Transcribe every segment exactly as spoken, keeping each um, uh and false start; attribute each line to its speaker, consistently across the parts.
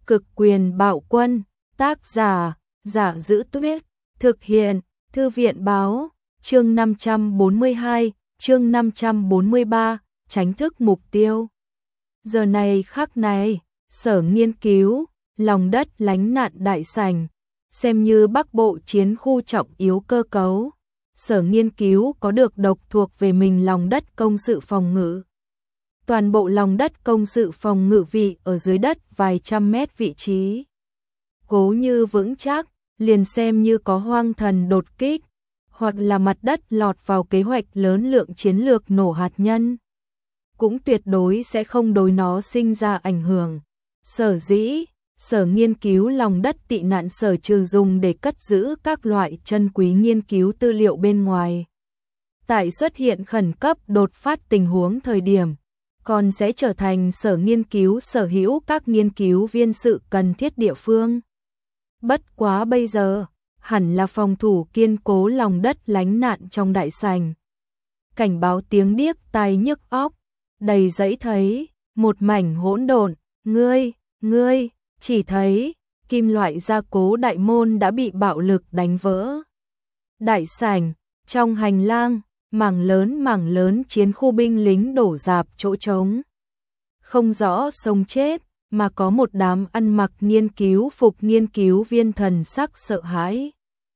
Speaker 1: Cực quyền bạo quân, tác giả, Giả Giữ Tuyết, thực hiện, Thư viện báo, chương năm trăm bốn mươi hai, chương năm trăm bốn mươi ba, tránh thức mục tiêu. Giờ này khắc này, Sở Nghiên cứu, lòng đất lánh nạn đại sảnh, xem như Bắc Bộ chiến khu trọng yếu cơ cấu. Sở Nghiên cứu có được độc thuộc về mình lòng đất công sự phòng ngự. Toàn bộ lòng đất công sự phòng ngự vị ở dưới đất vài trăm mét vị trí. Cố như vững chắc, liền xem như có hoang thần đột kích, hoặc là mặt đất lọt vào kế hoạch lớn lượng chiến lược nổ hạt nhân, cũng tuyệt đối sẽ không đối nó sinh ra ảnh hưởng. Sở dĩ, Sở Nghiên cứu lòng đất tị nạn sở trừ dùng để cất giữ các loại chân quý nghiên cứu tư liệu bên ngoài. Tại xuất hiện khẩn cấp đột phát tình huống thời điểm, còn sẽ trở thành Sở Nghiên cứu sở hữu các nghiên cứu viên sự cần thiết địa phương. Bất quá bây giờ, hẳn là phòng thủ kiên cố lòng đất lánh nạn trong đại sảnh. Cảnh báo tiếng điếc tai nhức óc, đầy dãy thấy, một mảnh hỗn độn, ngươi, ngươi, chỉ thấy, kim loại gia cố đại môn đã bị bạo lực đánh vỡ. Đại sảnh, trong hành lang, mảng lớn mảng lớn chiến khu binh lính đổ rạp chỗ trống. Không rõ sống chết, mà có một đám ăn mặc nghiên cứu phục nghiên cứu viên thần sắc sợ hãi.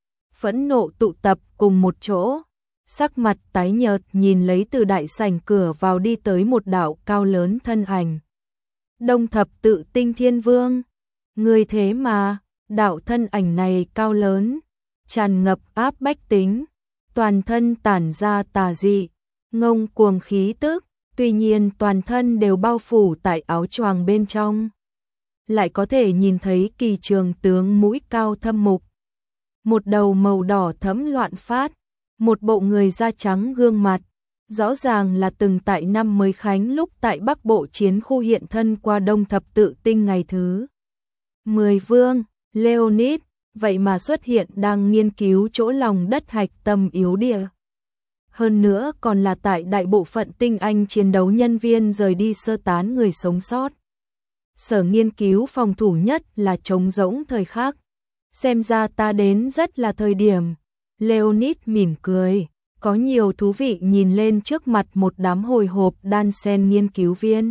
Speaker 1: Phẫn nộ tụ tập cùng một chỗ, sắc mặt tái nhợt nhìn lấy từ đại sảnh cửa vào đi tới một đạo cao lớn thân ảnh. Đông Thập Tự Tinh Thiên Vương, người thế mà, đạo thân ảnh này cao lớn, tràn ngập áp bách tính, toàn thân tản ra tà dị, ngông cuồng khí tức, tuy nhiên toàn thân đều bao phủ tại áo choàng bên trong. Lại có thể nhìn thấy kỳ trường tướng mũi cao thâm mục, một đầu màu đỏ thẫm loạn phát, một bộ người da trắng gương mặt, rõ ràng là từng tại năm mới khánh lúc tại Bắc Bộ chiến khu hiện thân qua Đông Thập Tự Tinh ngày thứ mười vương, Leonid, vậy mà xuất hiện đang nghiên cứu chỗ lòng đất hạch tâm yếu địa. Hơn nữa còn là tại đại bộ phận tinh anh chiến đấu nhân viên rời đi sơ tán người sống sót. Sở Nghiên cứu phòng thủ nhất là trống rỗng thời khắc. Xem ra ta đến rất là thời điểm. Leonid mỉm cười, có nhiều thú vị nhìn lên trước mặt một đám hồi hộp đan sen nghiên cứu viên.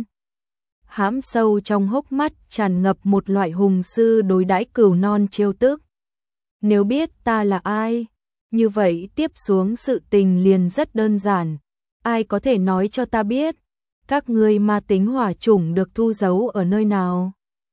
Speaker 1: Hãm sâu trong hốc mắt tràn ngập một loại hùng sư đối đãi cừu non trêu tức. Nếu biết ta là ai, như vậy tiếp xuống sự tình liền rất đơn giản. Ai có thể nói cho ta biết, các ngươi ma tính hỏa chủng được thu giấu ở nơi nào?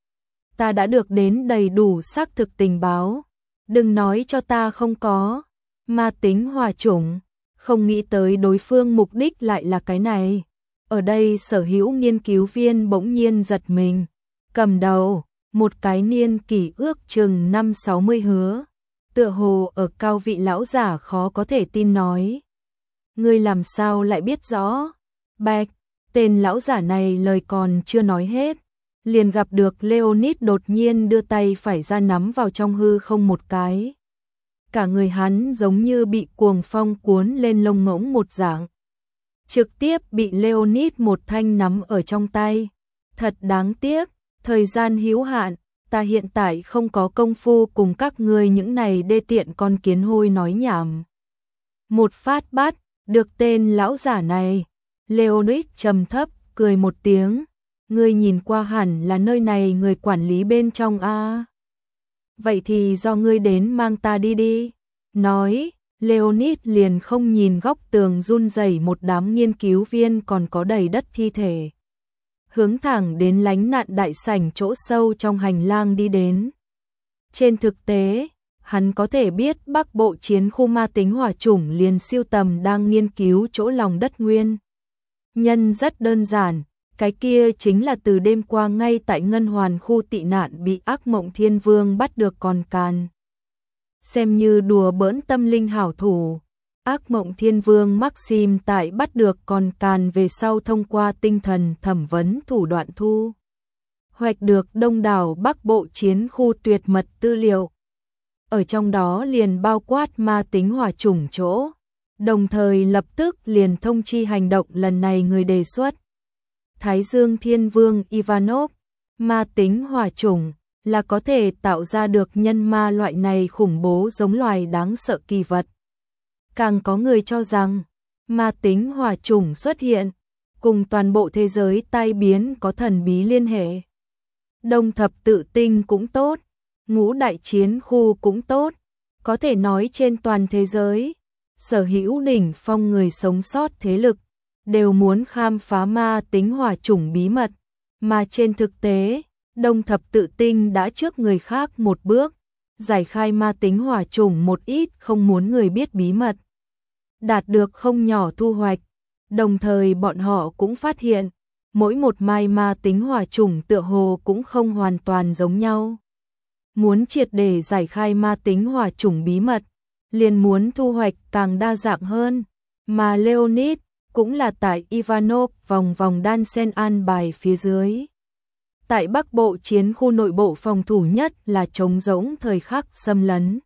Speaker 1: Ta đã được đến đầy đủ xác thực tình báo. Đừng nói cho ta không có. Ma tính hỏa chủng, không nghĩ tới đối phương mục đích lại là cái này. Ở đây sở hữu nghiên cứu viên bỗng nhiên giật mình. Cầm đầu, một cái niên kỷ ước chừng năm sáu mươi hứa. Tựa hồ ở cao vị lão giả khó có thể tin nói. Ngươi làm sao lại biết rõ? Bạch, tên lão giả này lời còn chưa nói hết. Liền gặp được Leonid đột nhiên đưa tay phải ra nắm vào trong hư không một cái. Cả người hắn giống như bị cuồng phong cuốn lên lông ngỗng một dạng. Trực tiếp bị Leonid một thanh nắm ở trong tay. Thật đáng tiếc, thời gian hữu hạn, ta hiện tại không có công phu cùng các ngươi những này đê tiện con kiến hôi nói nhảm. Một phát bắt, được tên lão giả này. Leonid trầm thấp, cười một tiếng. Ngươi nhìn qua hẳn là nơi này người quản lý bên trong a. Vậy thì do ngươi đến mang ta đi đi. Nói, Leonid liền không nhìn góc tường run rẩy một đám nghiên cứu viên còn có đầy đất thi thể. Hướng thẳng đến lánh nạn đại sảnh chỗ sâu trong hành lang đi đến. Trên thực tế, hắn có thể biết Bắc Bộ chiến khu ma tính hỏa chủng liền siêu tầm đang nghiên cứu chỗ lòng đất nguyên. Nhân rất đơn giản, cái kia chính là từ đêm qua ngay tại Ngân Hoàn khu tị nạn bị Ác Mộng Thiên Vương bắt được con càn. Xem như đùa bỡn tâm linh hảo thủ, Ác Mộng Thiên Vương Maxim tại bắt được con càn về sau thông qua tinh thần thẩm vấn thủ đoạn thu hoạch được đông đảo Bắc Bộ chiến khu tuyệt mật tư liệu. Ở trong đó liền bao quát ma tính hỏa chủng chỗ, đồng thời lập tức liền thông chi hành động lần này người đề xuất. Thái Dương Thiên Vương Ivanov, ma tính hỏa chủng, là có thể tạo ra được nhân ma loại này khủng bố giống loài đáng sợ kỳ vật. Càng có người cho rằng, ma tính hỏa chủng xuất hiện, cùng toàn bộ thế giới tai biến có thần bí liên hệ. Đông thập tự tinh cũng tốt, ngũ đại chiến khu cũng tốt, có thể nói trên toàn thế giới, sở hữu đỉnh phong người sống sót thế lực, đều muốn khám phá ma tính hỏa chủng bí mật, mà trên thực tế, Đông thập tự tinh đã trước người khác một bước, giải khai ma tính hỏa chủng một ít không muốn người biết bí mật. Đạt được không nhỏ thu hoạch, đồng thời bọn họ cũng phát hiện, mỗi một mai ma tính hỏa chủng tựa hồ cũng không hoàn toàn giống nhau. Muốn triệt để giải khai ma tính hỏa chủng bí mật, liền muốn thu hoạch càng đa dạng hơn, mà Leonid cũng là tại Ivanov vòng vòng đan sen an bài phía dưới. Tại Bắc Bộ chiến khu nội bộ phòng thủ nhất là trống rỗng thời khắc xâm lấn.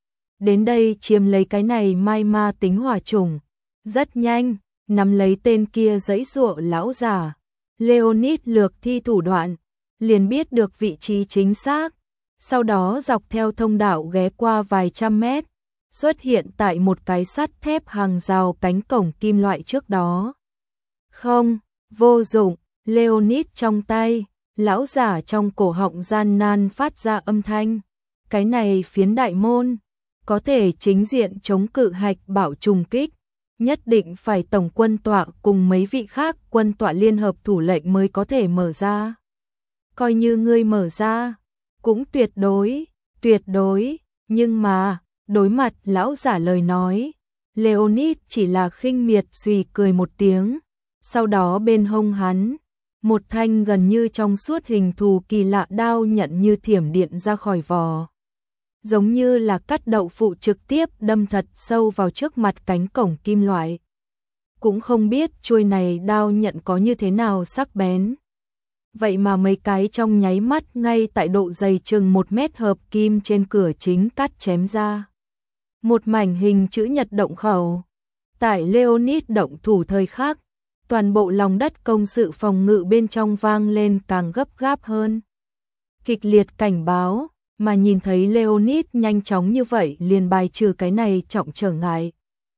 Speaker 1: Đến đây chiếm lấy cái này mai ma tính hỏa chủng, rất nhanh, nắm lấy tên kia giãy giụa lão già. Leonid lược thi thủ đoạn, liền biết được vị trí chính xác, sau đó dọc theo thông đạo ghé qua vài trăm mét, xuất hiện tại một cái sắt thép hàng rào cánh cổng kim loại trước đó. Không, vô dụng, Leonid trong tay, lão giả trong cổ họng gian nan phát ra âm thanh. Cái này phiến đại môn, có thể chính diện chống cự hạch bảo trùng kích, nhất định phải tổng quân tọa cùng mấy vị khác quân tọa liên hợp thủ lệnh mới có thể mở ra. Coi như ngươi mở ra, cũng tuyệt đối, tuyệt đối, nhưng mà, đối mặt lão giả lời nói, Leonid chỉ là khinh miệt suy cười một tiếng, sau đó bên hông hắn, một thanh gần như trong suốt hình thù kỳ lạ đao nhận như thiểm điện ra khỏi vò. Giống như là cắt đậu phụ trực tiếp đâm thật sâu vào trước mặt cánh cổng kim loại. Cũng không biết chuôi này đao nhận có như thế nào sắc bén. Vậy mà mấy cái trong nháy mắt ngay tại độ dày chừng một mét hợp kim trên cửa chính cắt chém ra. Một mảnh hình chữ nhật động khẩu. Tại Leonid động thủ thời khắc, toàn bộ lòng đất công sự phòng ngự bên trong vang lên càng gấp gáp hơn. Kịch liệt cảnh báo, mà nhìn thấy Leonid nhanh chóng như vậy liền bài trừ cái này trọng trở ngại.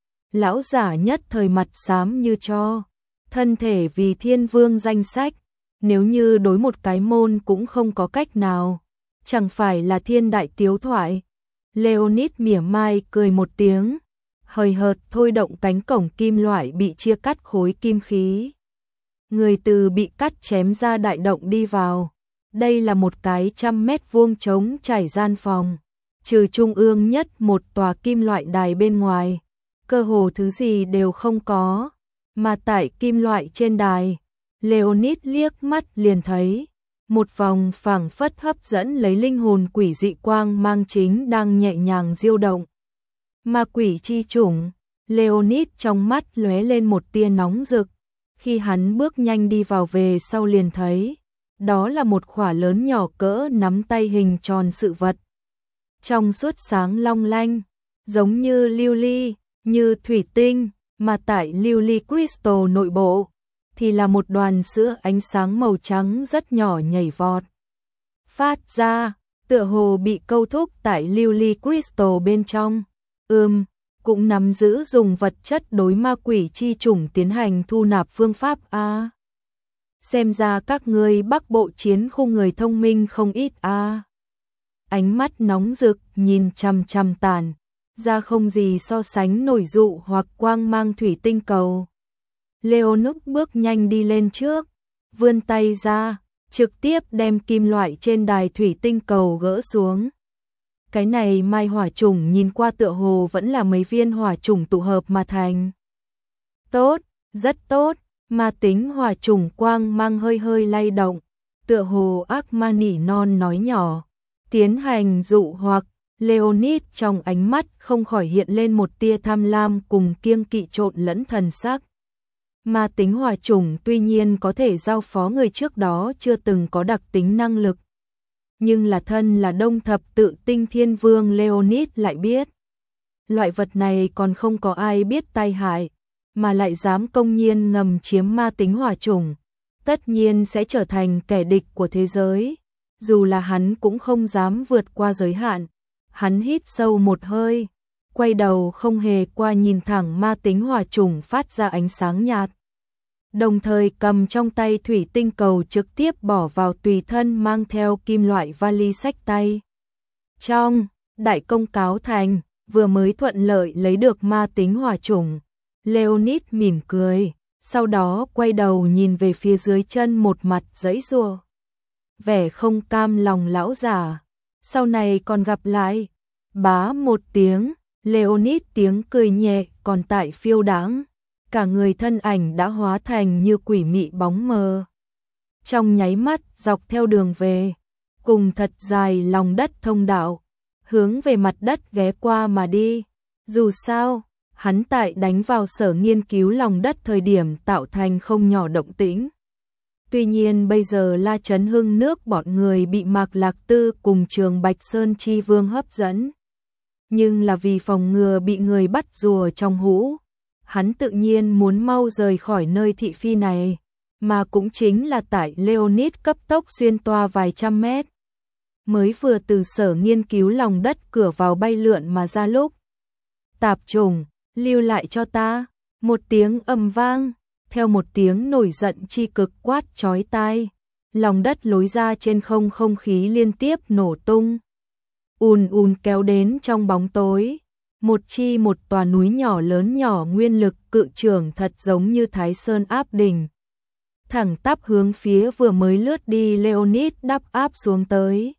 Speaker 1: Lão giả nhất thời mặt xám như tro, thân thể vì thiên vương danh sách, nếu như đối một cái môn cũng không có cách nào, chẳng phải là thiên đại tiếu thoại. Leonid mỉa mai cười một tiếng, hời hợt thôi động cánh cổng kim loại bị chia cắt khối kim khí. Người từ bị cắt chém ra đại động đi vào. Đây là một cái trăm mét vuông trống trải gian phòng, trừ trung ương nhất một tòa kim loại đài bên ngoài, cơ hồ thứ gì đều không có, mà tại kim loại trên đài, Leonid liếc mắt liền thấy, một vòng phảng phất hấp dẫn lấy linh hồn quỷ dị quang mang chính đang nhẹ nhàng diêu động. Ma quỷ chi chủng, Leonid trong mắt lóe lên một tia nóng rực, khi hắn bước nhanh đi vào về sau liền thấy, đó là một khỏa lớn nhỏ cỡ nắm tay hình tròn sự vật. Trong suốt sáng long lanh, giống như lưu ly, như thủy tinh, mà tại lưu ly crystal nội bộ, thì là một đoàn sữa ánh sáng màu trắng rất nhỏ nhảy vọt. Phát ra, tựa hồ bị câu thúc tại lưu ly crystal bên trong. Ừm, cũng nắm giữ dùng vật chất đối ma quỷ chi chủng tiến hành thu nạp phương pháp a. Xem ra các ngươi Bắc Bộ chiến khu người thông minh không ít a. Ánh mắt nóng rực nhìn chằm chằm tàn, ra không gì so sánh nổi dụ hoặc quang mang thủy tinh cầu. Leonid bước nhanh đi lên trước, vươn tay ra, trực tiếp đem kim loại trên đài thủy tinh cầu gỡ xuống. Cái này mai hỏa trùng nhìn qua tựa hồ vẫn là mấy viên hỏa trùng tụ hợp mà thành. Tốt, rất tốt, ma tính hỏa trùng quang mang hơi hơi lay động, tựa hồ ác ma nỉ non nói nhỏ, tiến hành dụ hoặc. Leonid trong ánh mắt không khỏi hiện lên một tia tham lam cùng kiêng kỵ trộn lẫn thần sắc. Ma tính hỏa trùng tuy nhiên có thể giao phó người trước đó chưa từng có đặc tính năng lực, nhưng là thân là đông thập tự tinh thiên vương Leonid lại biết. Loại vật này còn không có ai biết tai hại, mà lại dám công nhiên ngầm chiếm ma tính hỏa trùng, tất nhiên sẽ trở thành kẻ địch của thế giới. dù là hắn cũng không dám vượt qua giới hạn. Hắn hít sâu một hơi, quay đầu không hề qua nhìn thẳng ma tính hỏa chủng phát ra ánh sáng nhạt. Đồng thời cầm trong tay thủy tinh cầu trực tiếp bỏ vào tùy thân mang theo kim loại vali xách tay. Trong đại công cáo thành, vừa mới thuận lợi lấy được ma tính hỏa chủng, Leonid mỉm cười, sau đó quay đầu nhìn về phía dưới chân một mặt giãy giụa. Vẻ không cam lòng lão giả, sau này còn gặp lại. Bá một tiếng, Leonid tiếng cười nhẹ còn tại phiêu đãng, cả người thân ảnh đã hóa thành như quỷ mị bóng mờ. Trong nháy mắt dọc theo đường về, cùng thật dài lòng đất thông đạo, hướng về mặt đất ghé qua mà đi. Dù sao, hắn tại đánh vào sở nghiên cứu lòng đất thời điểm tạo thành không nhỏ động tĩnh. Tuy nhiên bây giờ La Chấn Hưng nước bọn người bị Mạc Lạc Tư cùng Trường Bạch Sơn Chi Vương hấp dẫn. Nhưng là vì phòng ngừa bị người bắt rùa trong hũ, hắn tự nhiên muốn mau rời khỏi nơi thị phi này, mà cũng chính là tại Leonid cấp tốc xuyên toa vài trăm mét. Mới vừa từ sở nghiên cứu lòng đất cửa vào bay lượn mà ra lúc. Tạp trùng, lưu lại cho ta, một tiếng ầm vang, theo một tiếng nổi giận chi cực quát chói tai, lòng đất lối ra trên không không khí liên tiếp nổ tung. Ùn ùn kéo đến trong bóng tối, một chi một tòa núi nhỏ lớn nhỏ nguyên lực cự trường thật giống như Thái Sơn áp đỉnh. Thẳng tắp hướng phía vừa mới lướt đi Leonid đắp áp xuống tới.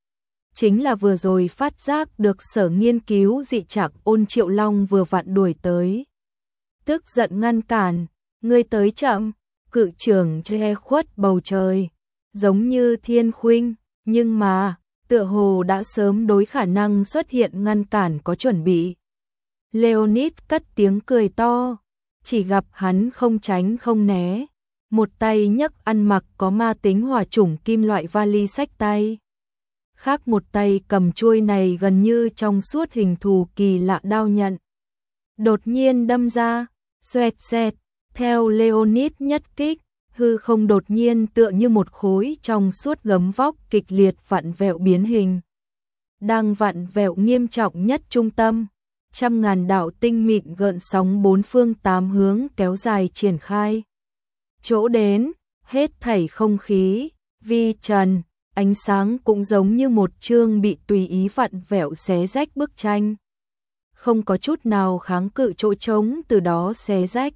Speaker 1: Chính là vừa rồi phát giác được sở nghiên cứu dị trạc Ôn Triệu Long vừa vặn đuổi tới. Tức giận ngăn cản, ngươi tới chậm, cự trường che khuất bầu trời, giống như thiên khuynh, nhưng mà, tựa hồ đã sớm đối khả năng xuất hiện ngăn cản có chuẩn bị. Leonid cất tiếng cười to, chỉ gặp hắn không tránh không né, một tay nhấc ăn mặc có ma tính hỏa chủng kim loại vali xách tay. Khác một tay cầm chuôi này gần như trong suốt hình thù kỳ lạ đao nhận. Đột nhiên đâm ra, xoẹt xẹt, theo Leonid nhất kích, hư không đột nhiên tựa như một khối trong suốt gấm vóc kịch liệt vặn vẹo biến hình. Đang vặn vẹo nghiêm trọng nhất trung tâm, trăm ngàn đạo tinh mịn gợn sóng bốn phương tám hướng kéo dài triển khai. Chỗ đến, hết thảy không khí, vi trần, ánh sáng cũng giống như một chương bị tùy ý vặn vẹo xé rách bức tranh. Không có chút nào kháng cự chỗ trống từ đó xé rách.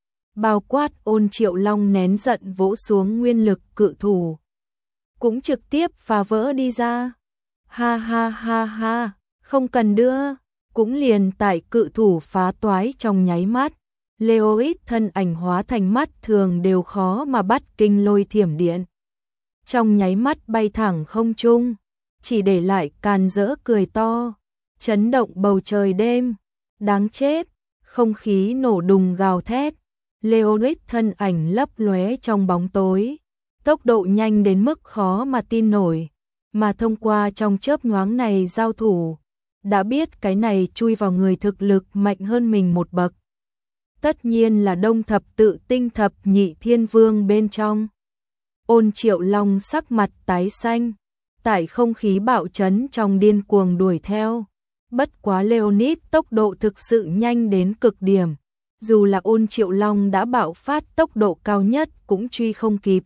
Speaker 1: Bao quát Ôn Triệu Long nén giận vỗ xuống nguyên lực cự thủ. Cũng trực tiếp phá vỡ đi ra. Ha ha ha ha, không cần đưa, cũng liền tại cự thủ phá toái trong nháy mắt. Leonid thân ảnh hóa thành mắt thường đều khó mà bắt kinh lôi thiểm điện. Trong nháy mắt bay thẳng không trung, chỉ để lại càn rỡ cười to, chấn động bầu trời đêm. Đáng chết, không khí nổ đùng gào thét. Leonid thân ảnh lấp lóe trong bóng tối, tốc độ nhanh đến mức khó mà tin nổi, mà thông qua trong chớp nhoáng này giao thủ, đã biết cái này chui vào người thực lực mạnh hơn mình một bậc. Tất nhiên là Đông Thập Tự Tinh Thập Nhị Thiên Vương bên trong. Ôn Triệu Long sắc mặt tái xanh, tại không khí bạo chấn trong điên cuồng đuổi theo. Bất quá Leonid tốc độ thực sự nhanh đến cực điểm, dù là Ôn Triệu Long đã bạo phát tốc độ cao nhất cũng truy không kịp.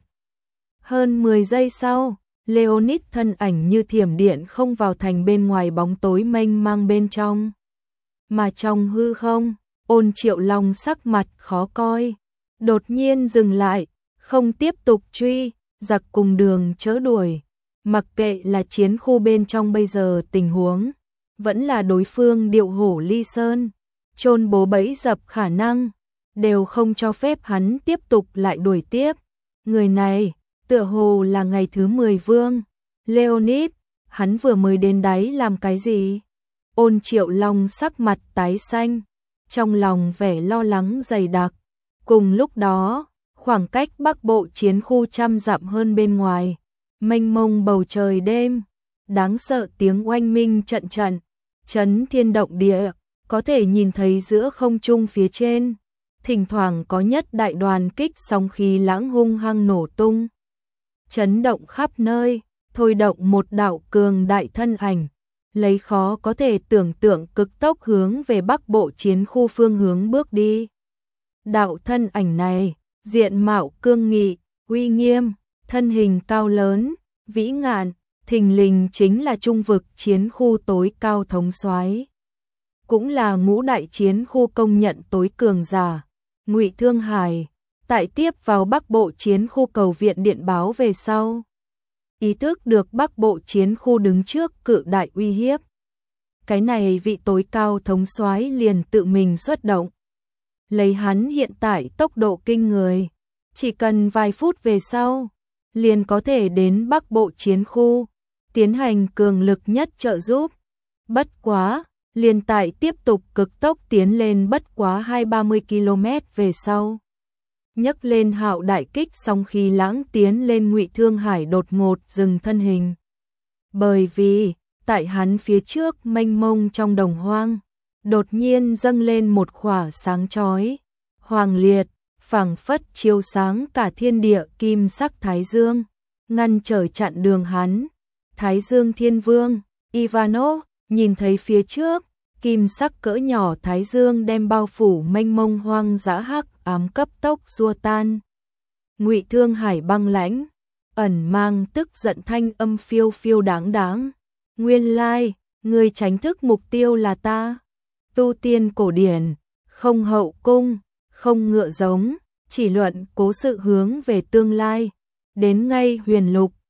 Speaker 1: Hơn mười giây sau, Leonid thân ảnh như thiểm điện không vào thành bên ngoài bóng tối mênh mang bên trong. Mà trong hư không, Ôn Triệu Long sắc mặt khó coi, đột nhiên dừng lại, không tiếp tục truy, giặc cùng đường chớ đuổi. Mặc kệ là chiến khu bên trong bây giờ tình huống, vẫn là đối phương điệu hổ ly sơn, chôn bố bẫy dập khả năng, đều không cho phép hắn tiếp tục lại đuổi tiếp. Người này, tựa hồ là ngày thứ mười vương. Leonid, hắn vừa mới đến đáy làm cái gì? Ôn Triệu Long sắc mặt tái xanh, trong lòng vẻ lo lắng dày đặc. Cùng lúc đó, khoảng cách bắc bộ chiến khu trăm dặm hơn bên ngoài, mênh mông bầu trời đêm, đáng sợ tiếng oanh minh trận trận, chấn thiên động địa, có thể nhìn thấy giữa không trung phía trên, thỉnh thoảng có nhất đại đoàn kích sóng khí lãng hung hăng nổ tung, chấn động khắp nơi, thôi động một đạo cường đại thân ảnh, lấy khó có thể tưởng tượng cực tốc hướng về Bắc Bộ chiến khu phương hướng bước đi. Đạo thân ảnh này, diện mạo cương nghị, uy nghiêm, thân hình cao lớn, vĩ ngạn, thình lình chính là trung vực chiến khu tối cao thống soái, cũng là ngũ đại chiến khu công nhận tối cường giả. Ngụy Thương Hải tại tiếp vào Bắc Bộ chiến khu cầu viện điện báo về sau, ý thức được Bắc Bộ chiến khu đứng trước cự đại uy hiếp. Cái này vị tối cao thống soái liền tự mình xuất động. Lấy hắn hiện tại tốc độ kinh người, chỉ cần vài phút về sau, liền có thể đến Bắc Bộ chiến khu, tiến hành cường lực nhất trợ giúp. Bất quá, liền tại tiếp tục cực tốc tiến lên bất quá hai ba mươi ki lô mét về sau. Nhấc lên hạo đại kích song khí lãng tiến lên Ngụy Thương Hải đột ngột dừng thân hình. Bởi vì, tại hắn phía trước mênh mông trong đồng hoang, đột nhiên dâng lên một khỏa sáng chói, hoàng liệt, phảng phất chiếu sáng cả thiên địa kim sắc thái dương, ngăn trở chặn đường hắn. Thái Dương Thiên Vương, Ivanov, nhìn thấy phía trước, kim sắc cỡ nhỏ thái dương đem bao phủ mênh mông hoang dã hắc ám cấp tốc xua tan. Ngụy Thương Hải băng lãnh, ẩn mang tức giận thanh âm phiêu phiêu đáng đáng. Nguyên lai, người tránh thức mục tiêu là ta. Tu tiên cổ điển, không hậu cung, không ngựa giống, chỉ luận cố sự hướng về tương lai. Đến ngay huyền lục,